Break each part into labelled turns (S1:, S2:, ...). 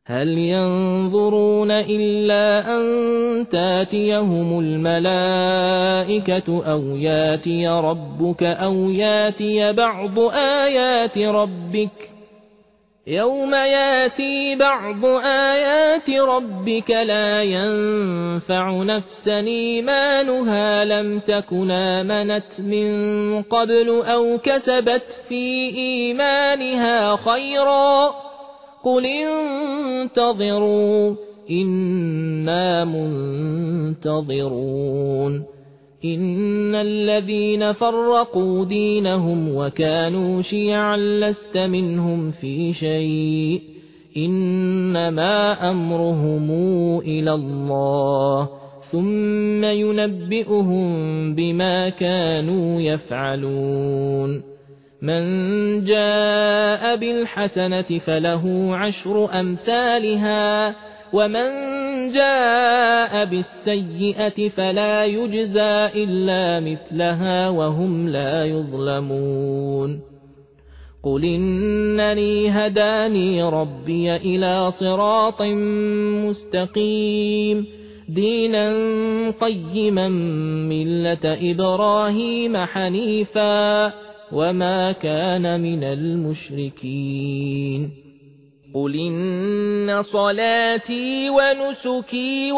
S1: هل ينظرون إلا أن تاتيهم الملائكة أو ياتي ربك أو ياتي بعض آيات ربك يوم ياتي بعض آيات ربك لا ينفع نفسا إيمانها لم تكن آمنت من قبل أو كسبت في إيمانها خيرا قل انتظروا إنا منتظرون إن الذين فرقوا دينهم وكانوا شيعا لست منهم في شيء إنما أمرهم إلى الله ثم ينبئهم بما كانوا يفعلون من جاء بالحسنة فله عشر أمثالها ومن جاء بالسيئة فلا يجزى إلا مثلها وهم لا يظلمون قل إنني هداني ربي إلى صراط مستقيم دينا قيما ملة إبراهيم حنيفا وما كان من المشركين قل إن صلاتي ونسكي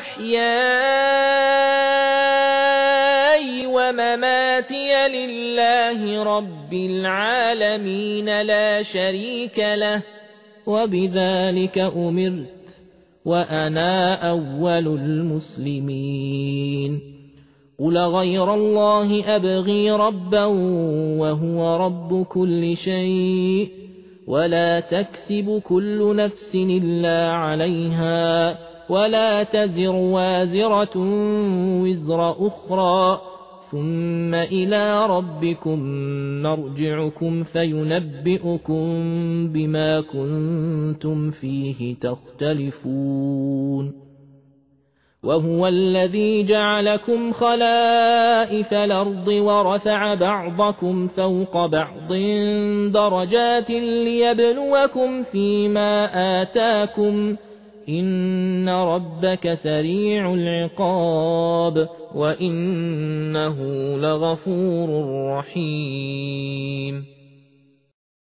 S1: ومحياي ومماتي لله رب العالمين لا شريك له وبذلك أمرت وأنا أول المسلمين قل غير الله أبغي ربا وهو رب كل شيء ولا تكسب كل نفس إلا عليها ولا تزر وازرة وزر أخرى ثم إلى ربكم مرجعكم فينبئكم بما كنتم فيه تختلفون وهو الذي جعلكم خلائف الأرض ورفع بعضكم فوق بعض درجات ليبلوكم فيما آتاكم إن ربك سريع العقاب وإنه لغفور رحيم